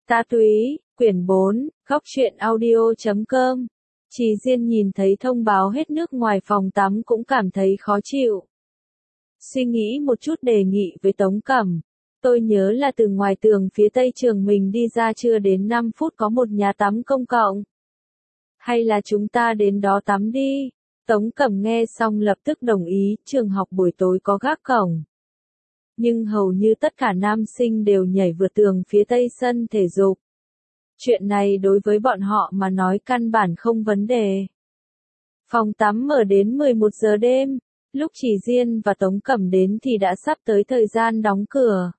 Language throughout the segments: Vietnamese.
Ta Túy, quyển 4, góc truyện audio.com. Trì Diên nhìn thấy thông báo hết nước ngoài phòng tắm cũng cảm thấy khó chịu. Suy nghĩ một chút đề nghị với Tống Cẩm. Tôi nhớ là từ ngoài tường phía tây trường mình đi ra chưa đến 5 phút có một nhà tắm công cộng. Hay là chúng ta đến đó tắm đi? Tống Cẩm nghe xong lập tức đồng ý, trường học buổi tối có gác cổng. Nhưng hầu như tất cả nam sinh đều nhảy vượt tường phía tây sân thể dục. Chuyện này đối với bọn họ mà nói căn bản không vấn đề. Phòng tắm mở đến 11 giờ đêm, lúc Trì Diên và Tống Cẩm đến thì đã sắp tới thời gian đóng cửa.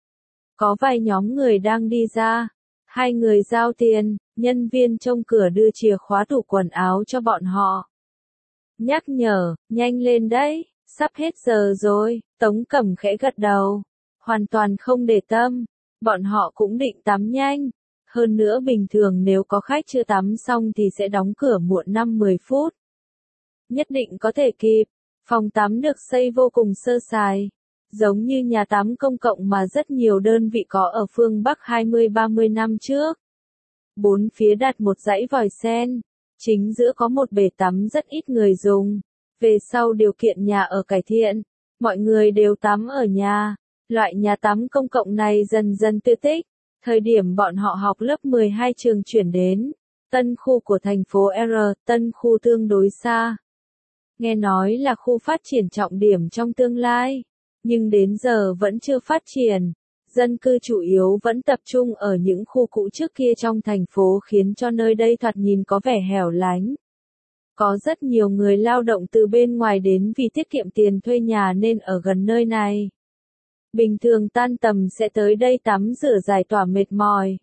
Có vài nhóm người đang đi ra, hai người giao tiền, nhân viên trông cửa đưa chìa khóa tủ quần áo cho bọn họ. Nhắc nhở, nhanh lên đấy, sắp hết giờ rồi, Tống Cẩm khẽ gật đầu, hoàn toàn không để tâm, bọn họ cũng định tắm nhanh. Hơn nữa bình thường nếu có khách chưa tắm xong thì sẽ đóng cửa muộn 5-10 phút. Nhất định có thể kịp, phòng tắm được xây vô cùng sơ sài, giống như nhà tắm công cộng mà rất nhiều đơn vị có ở phương Bắc 20-30 năm trước. Bốn phía đặt một dãy vòi sen, chính giữa có một bể tắm rất ít người dùng. Về sau điều kiện nhà ở cải thiện, mọi người đều tắm ở nhà. Loại nhà tắm công cộng này dần dần tuyệt tích. Thời điểm bọn họ học lớp 12 trường chuyển đến tân khu của thành phố R, tân khu tương đối xa. Nghe nói là khu phát triển trọng điểm trong tương lai, nhưng đến giờ vẫn chưa phát triển. Dân cư chủ yếu vẫn tập trung ở những khu cũ trước kia trong thành phố khiến cho nơi đây thoạt nhìn có vẻ hẻo lánh. Có rất nhiều người lao động từ bên ngoài đến vì tiết kiệm tiền thuê nhà nên ở gần nơi này. Bình thường tan tầm sẽ tới đây tắm rửa giải tỏa mệt mỏi.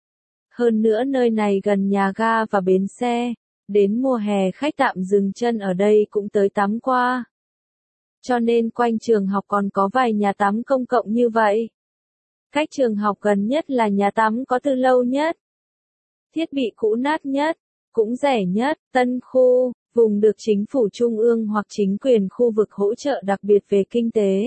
Hơn nữa nơi này gần nhà ga và bến xe, đến mùa hè khách tạm dừng chân ở đây cũng tới tắm qua. Cho nên quanh trường học còn có vài nhà tắm công cộng như vậy. Cách trường học gần nhất là nhà tắm có từ lâu nhất. Thiết bị cũ nát nhất, cũng rẻ nhất, tân khu, vùng được chính phủ trung ương hoặc chính quyền khu vực hỗ trợ đặc biệt về kinh tế.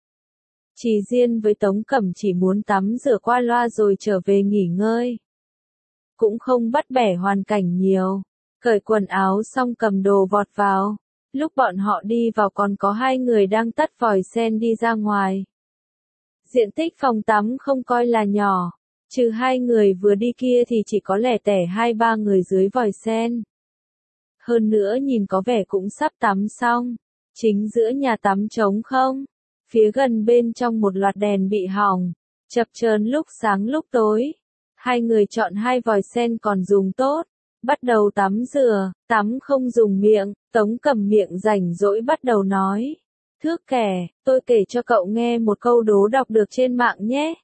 Trì Diên với Tống Cẩm chỉ muốn tắm rửa qua loa rồi trở về nghỉ ngơi. Cũng không bắt bẻ hoàn cảnh nhiều. Cởi quần áo xong cầm đồ vọt vào. Lúc bọn họ đi vào còn có hai người đang tắt vòi sen đi ra ngoài. Diện tích phòng tắm không coi là nhỏ. Trừ hai người vừa đi kia thì chỉ có lẻ tẻ 2-3 người dưới vòi sen. Hơn nữa nhìn có vẻ cũng sắp tắm xong. Chính giữa nhà tắm trống không. Phía gần bên trong một loạt đèn bị hỏng, chập chờn lúc sáng lúc tối. Hai người chọn hai vòi sen còn dùng tốt, bắt đầu tắm rửa, tắm không dùng miệng. Tống Cẩm miệng rảnh rỗi bắt đầu nói. Thước kẻ, tôi kể cho cậu nghe một câu đố đọc được trên mạng nhé.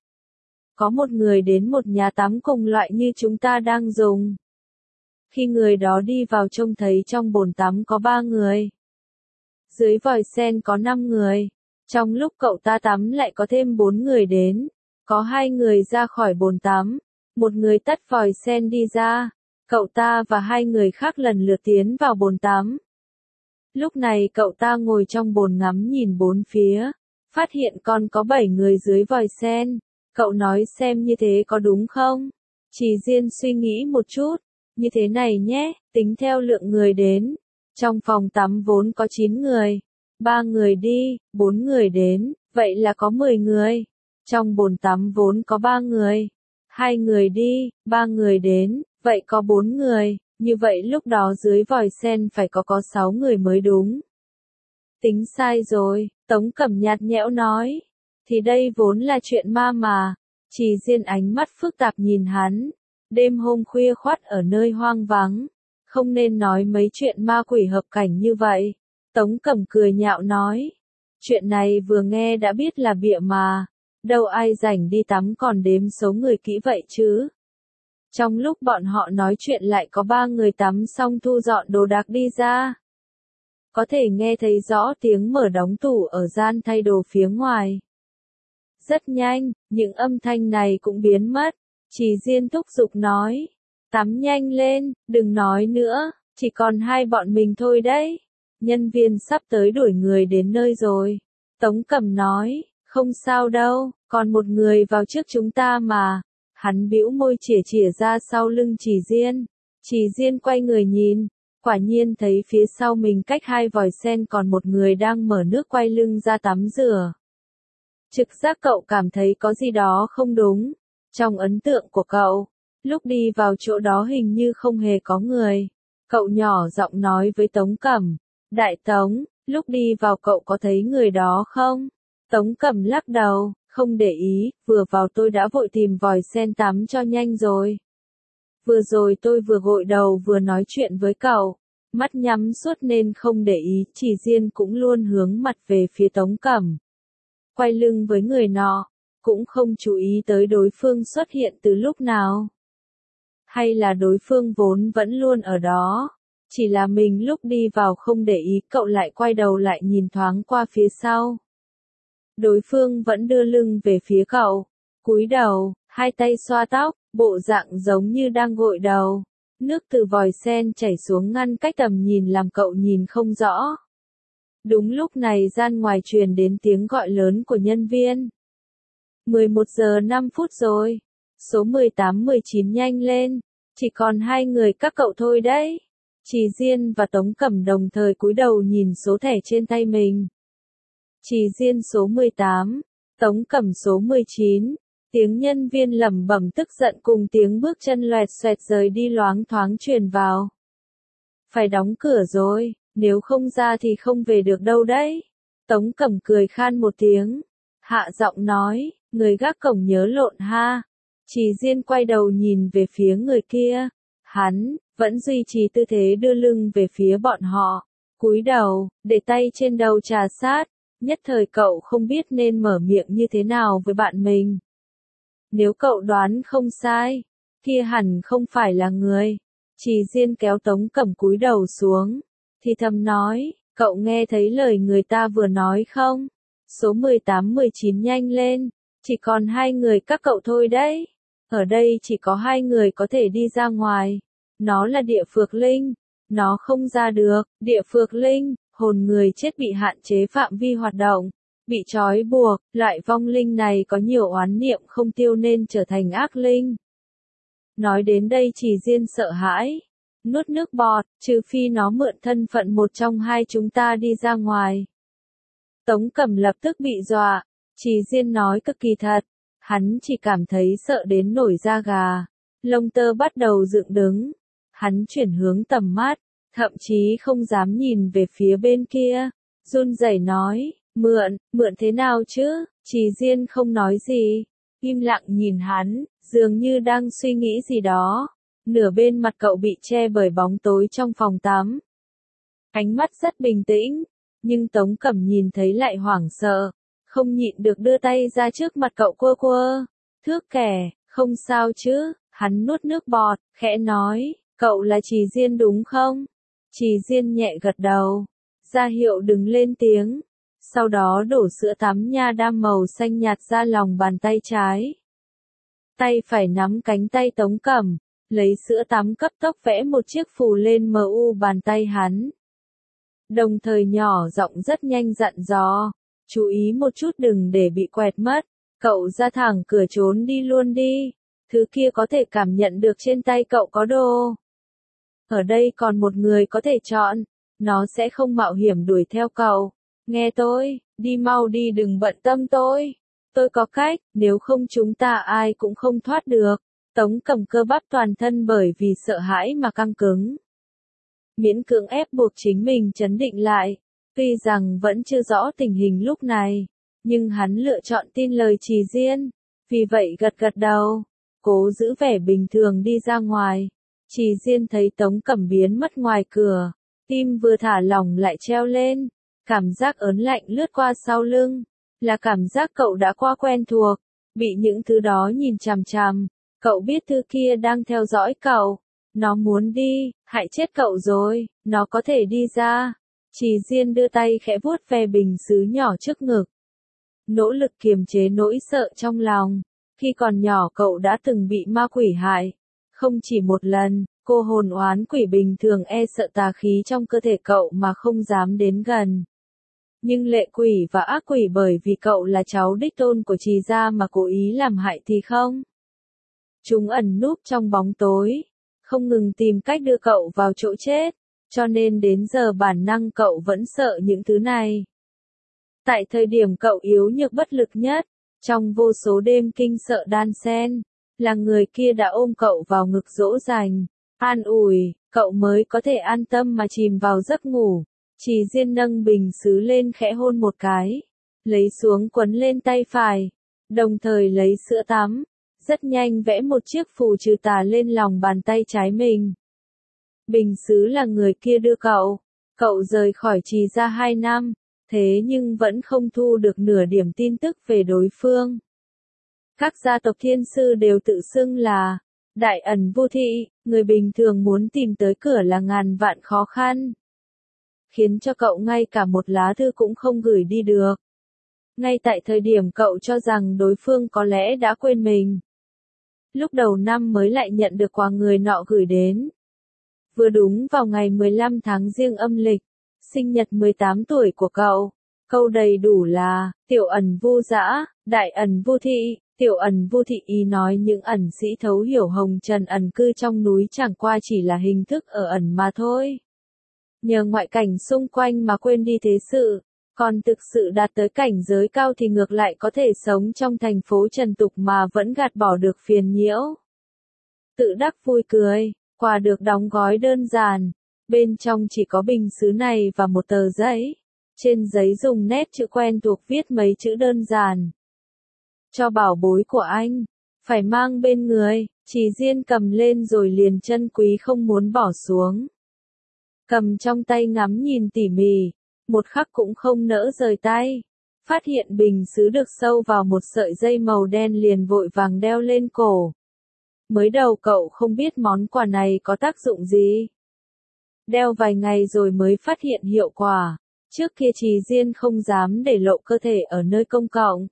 Có một người đến một nhà tắm cùng loại như chúng ta đang dùng. Khi người đó đi vào trông thấy trong bồn tắm có 3 người. Dưới vòi sen có 5 người. Trong lúc cậu ta tắm lại có thêm 4 người đến. Có 2 người ra khỏi bồn tắm. Một người tắt vòi sen đi ra. Cậu ta và 2 người khác lần lượt tiến vào bồn tắm. Lúc này cậu ta ngồi trong bồn ngắm nhìn bốn phía. Phát hiện còn có 7 người dưới vòi sen. Cậu nói xem như thế có đúng không? Trì Diên suy nghĩ một chút. Như thế này nhé, tính theo lượng người đến. Trong phòng tắm vốn có 9 người. 3 người đi, 4 người đến, vậy là có 10 người. Trong bồn tắm vốn có 3 người. 2 người đi, 3 người đến, vậy có 4 người. Như vậy lúc đó dưới vòi sen phải có 6 người mới đúng. Tính sai rồi, Tống Cẩm nhạt nhẽo nói. Thì đây vốn là chuyện ma mà. Trì Diên ánh mắt phức tạp nhìn hắn. Đêm hôm khuya khoắt ở nơi hoang vắng. Không nên nói mấy chuyện ma quỷ hợp cảnh như vậy. Tống Cẩm cười nhạo nói. Chuyện này vừa nghe đã biết là bịa mà. Đâu ai rảnh đi tắm còn đếm số người kỹ vậy chứ. Trong lúc bọn họ nói chuyện lại có 3 người tắm xong thu dọn đồ đạc đi ra. Có thể nghe thấy rõ tiếng mở đóng tủ ở gian thay đồ phía ngoài. Rất nhanh, những âm thanh này cũng biến mất. Trì Diên thúc giục nói. Tắm nhanh lên, đừng nói nữa, chỉ còn 2 bọn mình thôi đấy. Nhân viên sắp tới đuổi người đến nơi rồi. Tống Cẩm nói, không sao đâu, còn một người vào trước chúng ta mà. Hắn bĩu môi chỉa chỉa ra sau lưng Trì Diên. Trì Diên quay người nhìn, quả nhiên thấy phía sau mình cách 2 vòi sen còn một người đang mở nước quay lưng ra tắm rửa. Trực giác cậu cảm thấy có gì đó không đúng. Trong ấn tượng của cậu, lúc đi vào chỗ đó hình như không hề có người. Cậu nhỏ giọng nói với Tống Cẩm, Đại Tống, lúc đi vào cậu có thấy người đó không? Tống Cẩm lắc đầu, không để ý, vừa vào tôi đã vội tìm vòi sen tắm cho nhanh rồi. Vừa rồi tôi vừa gội đầu vừa nói chuyện với cậu, mắt nhắm suốt nên không để ý. Trì Diên cũng luôn hướng mặt về phía Tống Cẩm, quay lưng với người nọ, cũng không chú ý tới đối phương xuất hiện từ lúc nào. Hay là đối phương vốn vẫn luôn ở đó, chỉ là mình lúc đi vào không để ý. Cậu lại quay đầu lại nhìn thoáng qua phía sau. Đối phương vẫn đưa lưng về phía cậu, cúi đầu, hai tay xoa tóc, bộ dạng giống như đang gội đầu. Nước từ vòi sen chảy xuống ngăn cách tầm nhìn làm cậu nhìn không rõ. Đúng lúc này gian ngoài truyền đến tiếng gọi lớn của nhân viên. 11 giờ 5 phút rồi. Số 18-19 nhanh lên. Chỉ còn 2 người các cậu thôi đấy. Trì Diên và Tống Cẩm đồng thời cúi đầu nhìn số thẻ trên tay mình. Trì Diên số 18, Tống Cẩm số 19. Tiếng nhân viên lẩm bẩm tức giận cùng tiếng bước chân loẹt xoẹt rời đi loáng thoáng truyền vào. Phải đóng cửa rồi, nếu không ra thì không về được đâu đấy. Tống Cẩm cười khan một tiếng, hạ giọng nói, người gác cổng nhớ lộn ha. Trì Diên quay đầu nhìn về phía người kia, hắn vẫn duy trì tư thế đưa lưng về phía bọn họ, cúi đầu, để tay trên đầu trà sát. Nhất thời cậu không biết nên mở miệng như thế nào với bạn mình. Nếu cậu đoán không sai, kia hẳn không phải là người. Trì Diên kéo Tống Cẩm cúi đầu xuống, thì thầm nói, cậu nghe thấy lời người ta vừa nói không? Số 18-19 nhanh lên, chỉ còn 2 người các cậu thôi đấy. Ở đây chỉ có 2 người có thể đi ra ngoài. Nó là Địa Phược Linh, nó không ra được. Địa Phược Linh, hồn người chết bị hạn chế phạm vi hoạt động, bị trói buộc. Loại vong linh này có nhiều oán niệm không tiêu nên trở thành ác linh. Nói đến đây Trì Diên sợ hãi, nuốt nước bọt, trừ phi nó mượn thân phận một trong hai chúng ta đi ra ngoài. Tống Cẩm lập tức bị dọa, Trì Diên nói cực kỳ thật, hắn chỉ cảm thấy sợ đến nổi da gà, lông tơ bắt đầu dựng đứng, hắn chuyển hướng tầm mắt, thậm chí không dám nhìn về phía bên kia, run rẩy nói, mượn thế nào chứ? Trì Diên không nói gì, im lặng nhìn hắn, dường như đang suy nghĩ gì đó. Nửa bên mặt cậu bị che bởi bóng tối trong phòng tắm. Ánh mắt rất bình tĩnh, nhưng Tống Cẩm nhìn thấy lại hoảng sợ, không nhịn được đưa tay ra trước mặt cậu quơ quơ. Thước kẻ, không sao chứ? Hắn nuốt nước bọt, khẽ nói, cậu là Trì Diên đúng không? Trì Diên nhẹ gật đầu, ra hiệu đừng lên tiếng. Sau đó đổ sữa tắm nha đam màu xanh nhạt ra lòng bàn tay trái. Tay phải nắm cánh tay Tống Cẩm, lấy sữa tắm cấp tốc vẽ một chiếc phù lên mu bàn tay hắn. Đồng thời nhỏ giọng rất nhanh dặn dò, chú ý một chút đừng để bị quẹt mất, cậu ra thẳng cửa trốn đi luôn đi, thứ kia có thể cảm nhận được trên tay cậu có đồ. Ở đây còn một người có thể chọn, nó sẽ không mạo hiểm đuổi theo cậu. Nghe tôi, đi mau đi đừng bận tâm tôi. Tôi có cách, nếu không chúng ta ai cũng không thoát được. Tống Cẩm cơ bắp toàn thân bởi vì sợ hãi mà căng cứng. Miễn cưỡng ép buộc chính mình trấn định lại. Tuy rằng vẫn chưa rõ tình hình lúc này, nhưng hắn lựa chọn tin lời Trì Diên. Vì vậy gật gật đầu, cố giữ vẻ bình thường đi ra ngoài. Trì Diên thấy Tống Cẩm biến mất ngoài cửa, tim vừa thả lỏng lại treo lên. Cảm giác ớn lạnh lướt qua sau lưng, là cảm giác cậu đã qua quen thuộc, bị những thứ đó nhìn chằm chằm, cậu biết thứ kia đang theo dõi cậu, nó muốn đi, hại chết cậu rồi, nó có thể đi ra. Trì Diên đưa tay khẽ vuốt ve bình sứ nhỏ trước ngực, nỗ lực kiềm chế nỗi sợ trong lòng. Khi còn nhỏ cậu đã từng bị ma quỷ hại, không chỉ một lần. Cô hồn oán quỷ bình thường e sợ tà khí trong cơ thể cậu mà không dám đến gần. Nhưng lệ quỷ và ác quỷ bởi vì cậu là cháu đích tôn của Trì gia mà cố ý làm hại thì không. Chúng ẩn núp trong bóng tối, không ngừng tìm cách đưa cậu vào chỗ chết, cho nên đến giờ bản năng cậu vẫn sợ những thứ này. Tại thời điểm cậu yếu nhược bất lực nhất, trong vô số đêm kinh sợ đan xen, là người kia đã ôm cậu vào ngực dỗ dành, an ủi, cậu mới có thể an tâm mà chìm vào giấc ngủ. Trì Diên nâng bình sứ lên khẽ hôn một cái, lấy xuống quấn lên tay phải, đồng thời lấy sữa tắm, rất nhanh vẽ một chiếc phù trừ tà lên lòng bàn tay trái mình. Bình sứ là người kia đưa cậu rời khỏi Trì gia 2 năm, thế nhưng vẫn không thu được nửa điểm tin tức về đối phương. Các gia tộc thiên sư đều tự xưng là Đại Ẩn Vu Thị, người bình thường muốn tìm tới cửa là ngàn vạn khó khăn. Khiến cho cậu ngay cả một lá thư cũng không gửi đi được. Ngay tại thời điểm cậu cho rằng đối phương có lẽ đã quên mình. Lúc đầu năm mới lại nhận được quà người nọ gửi đến. Vừa đúng vào ngày 15 tháng Giêng âm lịch, sinh nhật 18 tuổi của cậu. Câu đầy đủ là, Tiểu Ẩn Vu Dã, Đại Ẩn Vu Thị. Tiểu Ẩn Vu Thị ý nói những ẩn sĩ thấu hiểu hồng trần ẩn cư trong núi chẳng qua chỉ là hình thức ở ẩn mà thôi. Nhờ ngoại cảnh xung quanh mà quên đi thế sự, còn thực sự đạt tới cảnh giới cao thì ngược lại có thể sống trong thành phố trần tục mà vẫn gạt bỏ được phiền nhiễu. Tự đắc vui cười, quà được đóng gói đơn giản, bên trong chỉ có bình sứ này và một tờ giấy. Trên giấy dùng nét chữ quen thuộc viết mấy chữ đơn giản. Cho bảo bối của anh, phải mang bên người. Trì Diên cầm lên rồi liền trân quý không muốn bỏ xuống. Cầm trong tay ngắm nhìn tỉ mỉ, một khắc cũng không nỡ rời tay. Phát hiện bình sứ được sâu vào một sợi dây màu đen liền vội vàng đeo lên cổ. Mới đầu cậu không biết món quà này có tác dụng gì. Đeo vài ngày rồi mới phát hiện hiệu quả. Trước kia Trì Diên không dám để lộ cơ thể ở nơi công cộng.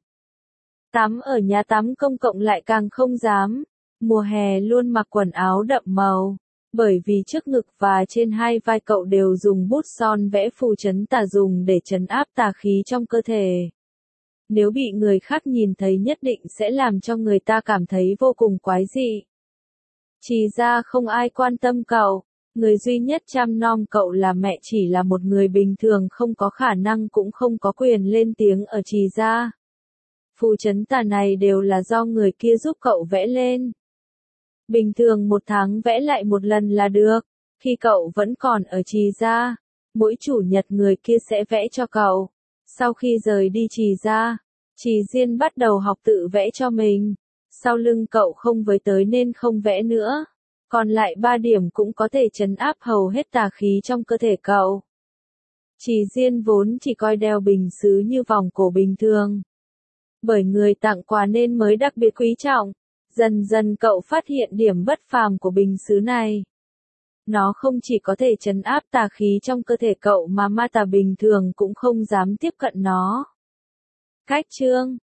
Tắm ở nhà tắm công cộng lại càng không dám. Mùa hè luôn mặc quần áo đậm màu. Bởi vì trước ngực và trên hai vai cậu đều dùng bút son vẽ phù trấn tà dùng để trấn áp tà khí trong cơ thể. Nếu bị người khác nhìn thấy nhất định sẽ làm cho người ta cảm thấy vô cùng quái dị. Trì ra không ai quan tâm cậu. Người duy nhất chăm nom cậu là mẹ, chỉ là một người bình thường không có khả năng cũng không có quyền lên tiếng ở Trì gia. Phù trấn tà này đều là do người kia giúp cậu vẽ lên. Bình thường một tháng vẽ lại một lần là được. Khi cậu vẫn còn ở Trì gia, mỗi chủ nhật người kia sẽ vẽ cho cậu. Sau khi rời đi Trì gia, Trì Diên bắt đầu học tự vẽ cho mình. Sau lưng cậu không với tới nên không vẽ nữa. Còn lại 3 điểm cũng có thể trấn áp hầu hết tà khí trong cơ thể cậu. Trì Diên vốn chỉ coi đeo bình sứ như vòng cổ bình thường. Bởi người tặng quà nên mới đặc biệt quý trọng. Dần dần cậu phát hiện điểm bất phàm của bình sứ này. Nó không chỉ có thể trấn áp tà khí trong cơ thể cậu mà ma tà bình thường cũng không dám tiếp cận nó. Cách chương